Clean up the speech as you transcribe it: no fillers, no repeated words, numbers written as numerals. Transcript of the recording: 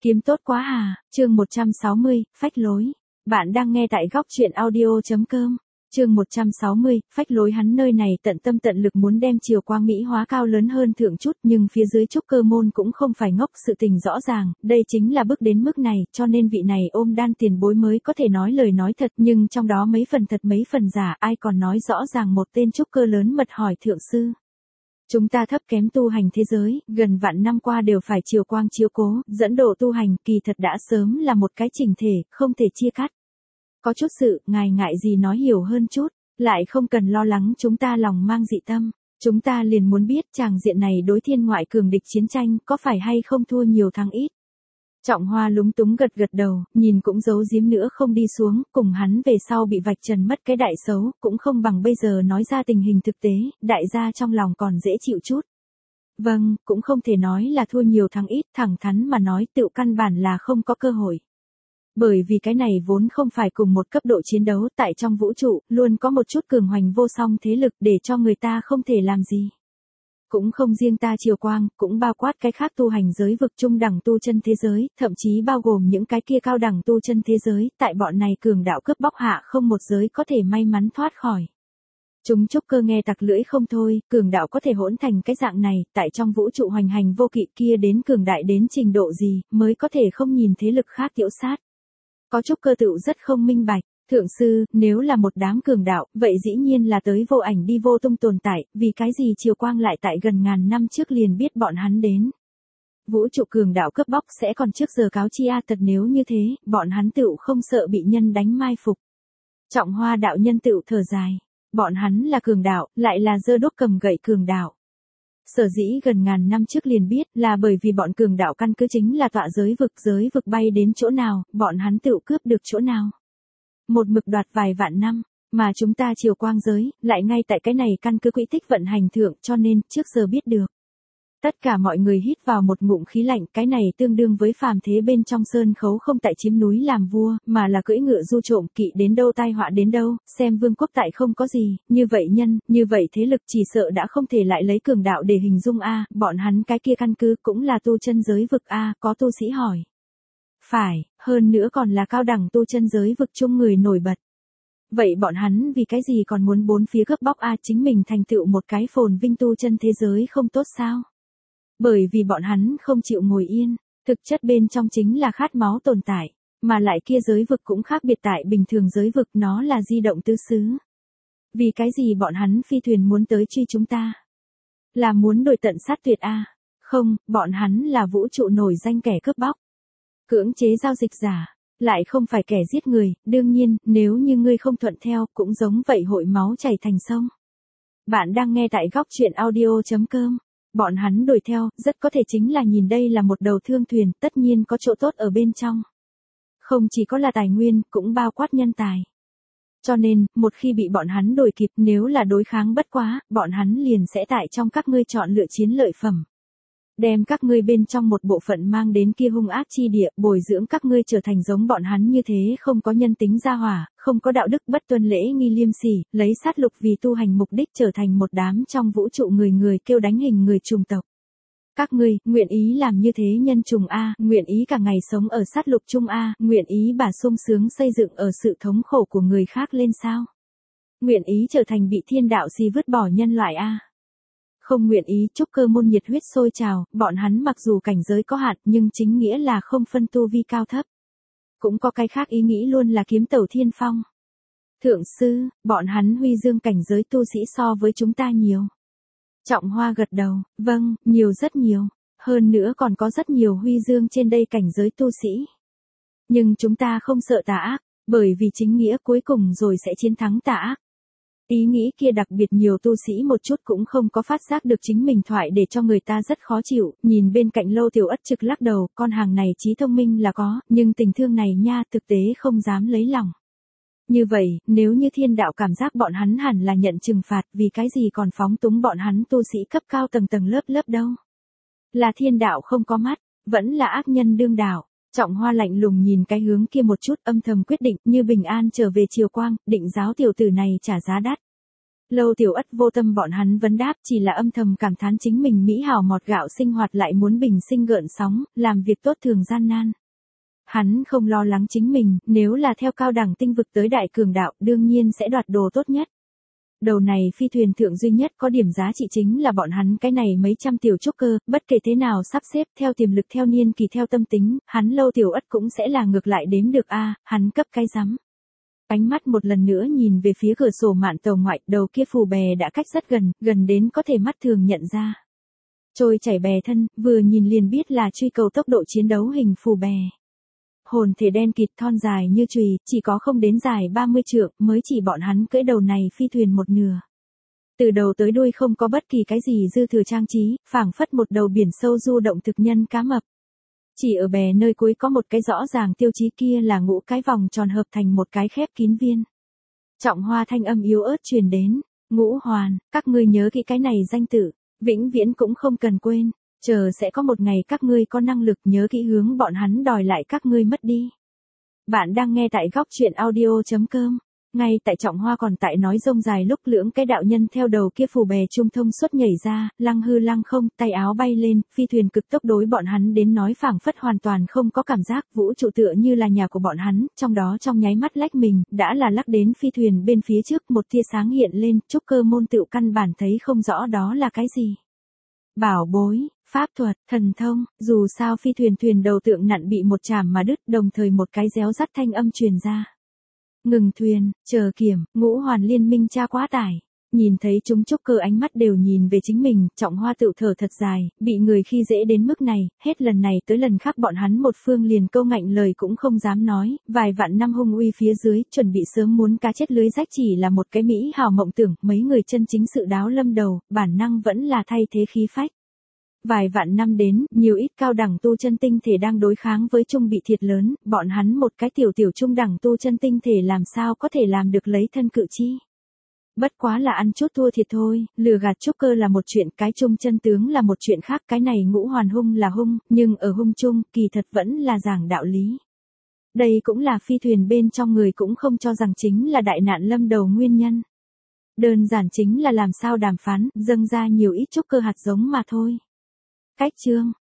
Kiếm tốt quá à, chương 160, phách lối. Bạn đang nghe tại góc truyện audio.com. Chương 160, phách lối. Hắn nơi này tận tâm tận lực muốn đem chiều quang mỹ hóa cao lớn hơn thượng chút, nhưng phía dưới trúc cơ môn cũng không phải ngốc, sự tình rõ ràng, đây chính là bước đến mức này, cho nên vị này ôm đan tiền bối mới có thể nói lời nói thật, nhưng trong đó mấy phần thật mấy phần giả, ai còn nói rõ ràng một tên trúc cơ lớn mật hỏi thượng sư. Chúng ta thấp kém tu hành thế giới, gần vạn năm qua đều phải chiều quang chiếu cố, dẫn độ tu hành, kỳ thật đã sớm là một cái chỉnh thể, không thể chia cắt. Có chút sự, ngài ngại gì nói hiểu hơn chút, lại không cần lo lắng chúng ta lòng mang dị tâm. Chúng ta liền muốn biết tràng diện này đối thiên ngoại cường địch chiến tranh có phải hay không thua nhiều thắng ít. Trọng Hoa lúng túng gật gật đầu, nhìn cũng giấu giếm nữa không đi xuống, cùng hắn về sau bị vạch trần mất cái đại xấu, cũng không bằng bây giờ nói ra tình hình thực tế, đại gia trong lòng còn dễ chịu chút. Vâng, cũng không thể nói là thua nhiều thắng ít, thẳng thắn mà nói tựu căn bản là không có cơ hội. Bởi vì cái này vốn không phải cùng một cấp độ chiến đấu, tại trong vũ trụ, luôn có một chút cường hoành vô song thế lực để cho người ta không thể làm gì. Cũng không riêng ta chiều quang, cũng bao quát cái khác tu hành giới vực trung đẳng tu chân thế giới, thậm chí bao gồm những cái kia cao đẳng tu chân thế giới, tại bọn này cường đạo cướp bóc hạ không một giới có thể may mắn thoát khỏi. Chúng trúc cơ nghe tặc lưỡi không thôi, cường đạo có thể hỗn thành cái dạng này, tại trong vũ trụ hoành hành vô kỵ kia đến cường đại đến trình độ gì, mới có thể không nhìn thế lực khác tiễu sát. Có trúc cơ tựu rất không minh bạch. Thượng sư, nếu là một đám cường đạo, vậy dĩ nhiên là tới vô ảnh đi vô tung tồn tại, vì cái gì chiều quang lại tại gần ngàn năm trước liền biết bọn hắn đến. Vũ trụ cường đạo cướp bóc sẽ còn trước giờ cáo chi thật nếu như thế, bọn hắn tựu không sợ bị nhân đánh mai phục. Trọng Hoa đạo nhân tựu thở dài, bọn hắn là cường đạo, lại là giơ đuốc cầm gậy cường đạo. Sở dĩ gần ngàn năm trước liền biết là bởi vì bọn cường đạo căn cứ chính là tọa giới vực bay đến chỗ nào, bọn hắn tựu cướp được chỗ nào. Một mực đoạt vài vạn năm, mà chúng ta chiều quang giới, lại ngay tại cái này căn cứ quỹ tích vận hành thượng cho nên trước giờ biết được. Tất cả mọi người hít vào một ngụm khí lạnh, cái này tương đương với phàm thế bên trong sơn khấu không tại chiếm núi làm vua, mà là cưỡi ngựa du trộm kỵ đến đâu tai họa đến đâu, xem vương quốc tại không có gì, như vậy nhân, như vậy thế lực chỉ sợ đã không thể lại lấy cường đạo để hình dung bọn hắn cái kia căn cứ cũng là tu chân giới vực có tu sĩ hỏi. Phải, hơn nữa còn là cao đẳng tu chân giới vực chung người nổi bật. Vậy bọn hắn vì cái gì còn muốn bốn phía cướp bóc chính mình thành tựu một cái phồn vinh tu chân thế giới không tốt sao? Bởi vì bọn hắn không chịu ngồi yên, thực chất bên trong chính là khát máu tồn tại, mà lại kia giới vực cũng khác biệt tại bình thường giới vực, nó là di động tứ xứ. Vì cái gì bọn hắn phi thuyền muốn tới truy chúng ta? Là muốn đuổi tận sát tuyệt Không, bọn hắn là vũ trụ nổi danh kẻ cướp bóc. Cưỡng chế giao dịch giả, lại không phải kẻ giết người, đương nhiên, nếu như ngươi không thuận theo, cũng giống vậy hội máu chảy thành sông. Bạn đang nghe tại góc truyện audio.com. Bọn hắn đuổi theo, rất có thể chính là nhìn đây là một đầu thương thuyền, tất nhiên có chỗ tốt ở bên trong. Không chỉ có là tài nguyên, cũng bao quát nhân tài. Cho nên, một khi bị bọn hắn đuổi kịp, nếu là đối kháng bất quá, bọn hắn liền sẽ tại trong các ngươi chọn lựa chiến lợi phẩm. Đem các ngươi bên trong một bộ phận mang đến kia hung ác chi địa, bồi dưỡng các ngươi trở thành giống bọn hắn như thế không có nhân tính gia hỏa, không có đạo đức bất tuân lễ nghi liêm sỉ, lấy sát lục vì tu hành mục đích trở thành một đám trong vũ trụ người kêu đánh hình người trùng tộc. Các ngươi, nguyện ý làm như thế nhân trùng nguyện ý cả ngày sống ở sát lục chung nguyện ý bà sung sướng xây dựng ở sự thống khổ của người khác lên sao? Nguyện ý trở thành bị thiên đạo si vứt bỏ nhân loại Không nguyện ý, trúc cơ môn nhiệt huyết sôi trào, bọn hắn mặc dù cảnh giới có hạn nhưng chính nghĩa là không phân tu vi cao thấp. Cũng có cái khác ý nghĩ luôn là kiếm tẩu thiên phong. Thượng sư, bọn hắn huy dương cảnh giới tu sĩ so với chúng ta nhiều. Trọng Hoa gật đầu, vâng, nhiều rất nhiều. Hơn nữa còn có rất nhiều huy dương trên đây cảnh giới tu sĩ. Nhưng chúng ta không sợ tà ác, bởi vì chính nghĩa cuối cùng rồi sẽ chiến thắng tà ác. Ý nghĩ kia đặc biệt nhiều tu sĩ một chút cũng không có phát giác được chính mình thoại để cho người ta rất khó chịu, nhìn bên cạnh Lâu Tiểu Ất trực lắc đầu, con hàng này trí thông minh là có, nhưng tình thương này thực tế không dám lấy lòng. Như vậy, nếu như thiên đạo cảm giác bọn hắn hẳn là nhận trừng phạt, vì cái gì còn phóng túng bọn hắn tu sĩ cấp cao tầng tầng lớp đâu? Là thiên đạo không có mắt, vẫn là ác nhân đương đạo. Trọng Hoa lạnh lùng nhìn cái hướng kia một chút, âm thầm quyết định như bình an trở về chiều quang, định giáo tiểu tử này trả giá đắt. Lâu Tiểu Ất vô tâm bọn hắn vấn đáp, chỉ là âm thầm cảm thán chính mình mỹ hào mọt gạo sinh hoạt lại muốn bình sinh gợn sóng, làm việc tốt thường gian nan. Hắn không lo lắng chính mình, nếu là theo cao đẳng tinh vực tới đại cường đạo, đương nhiên sẽ đoạt đồ tốt nhất. Đầu này phi thuyền thượng duy nhất có điểm giá trị chính là bọn hắn cái này mấy trăm tiểu trúc cơ, bất kể thế nào sắp xếp theo tiềm lực theo niên kỳ theo tâm tính, hắn Lâu Tiểu Ất cũng sẽ là ngược lại đếm được a, hắn cấp cái rắm. Ánh mắt một lần nữa nhìn về phía cửa sổ mạn tàu ngoại, đầu kia phù bè đã cách rất gần, gần đến có thể mắt thường nhận ra. Trôi chảy bè thân, vừa nhìn liền biết là truy cầu tốc độ chiến đấu hình phù bè. Hồn thể đen kịt thon dài như chùy, chỉ có không đến dài 30 trượng, mới chỉ bọn hắn cưỡi đầu này phi thuyền một nửa. Từ đầu tới đuôi không có bất kỳ cái gì dư thừa trang trí, phảng phất một đầu biển sâu du động thực nhân cá mập. Chỉ ở bè nơi cuối có một cái rõ ràng tiêu chí, kia là ngũ cái vòng tròn hợp thành một cái khép kín viên. Trọng Hoa thanh âm yếu ớt truyền đến, Ngũ Hoàn, các ngươi nhớ kỹ cái này danh tự, vĩnh viễn cũng không cần quên, chờ sẽ có một ngày các ngươi có năng lực nhớ kỹ hướng bọn hắn đòi lại các ngươi mất đi. Bạn đang nghe tại góc truyện audio.com. Ngay tại Trọng Hoa còn tại nói rông dài lúc lưỡng cái đạo nhân theo đầu kia phù bè trung thông suốt nhảy ra, lăng hư lăng không, tay áo bay lên, phi thuyền cực tốc đối bọn hắn đến nói phảng phất hoàn toàn không có cảm giác, vũ trụ tựa như là nhà của bọn hắn, trong đó trong nháy mắt lách mình, đã là lắc đến phi thuyền bên phía trước, một tia sáng hiện lên, trúc cơ môn tựu căn bản thấy không rõ đó là cái gì. Bảo bối, pháp thuật, thần thông, dù sao phi thuyền đầu tượng nặn bị một chảm mà đứt, đồng thời một cái réo rắt thanh âm truyền ra. Ngừng thuyền, chờ kiểm, Ngũ Hoàn liên minh tra quá tải. Nhìn thấy chúng trúc cơ ánh mắt đều nhìn về chính mình, Trọng Hoa tự thở thật dài, bị người khi dễ đến mức này, hết lần này tới lần khác bọn hắn một phương liền câu ngạnh lời cũng không dám nói, vài vạn năm hung uy phía dưới, chuẩn bị sớm muốn cá chết lưới rách chỉ là một cái mỹ hào mộng tưởng, mấy người chân chính sự đáo lâm đầu, bản năng vẫn là thay thế khí phách. Vài vạn năm đến, nhiều ít cao đẳng tu chân tinh thể đang đối kháng với trung bị thiệt lớn, bọn hắn một cái tiểu trung đẳng tu chân tinh thể làm sao có thể làm được lấy thân cự chi. Bất quá là ăn chút thua thiệt thôi, lừa gạt trúc cơ là một chuyện, cái trung chân tướng là một chuyện khác, cái này Ngũ Hoàn hung là hung, nhưng ở hung chung, kỳ thật vẫn là giảng đạo lý. Đây cũng là phi thuyền bên trong người cũng không cho rằng chính là đại nạn lâm đầu nguyên nhân. Đơn giản chính là làm sao đàm phán, dâng ra nhiều ít trúc cơ hạt giống mà thôi. Cách chương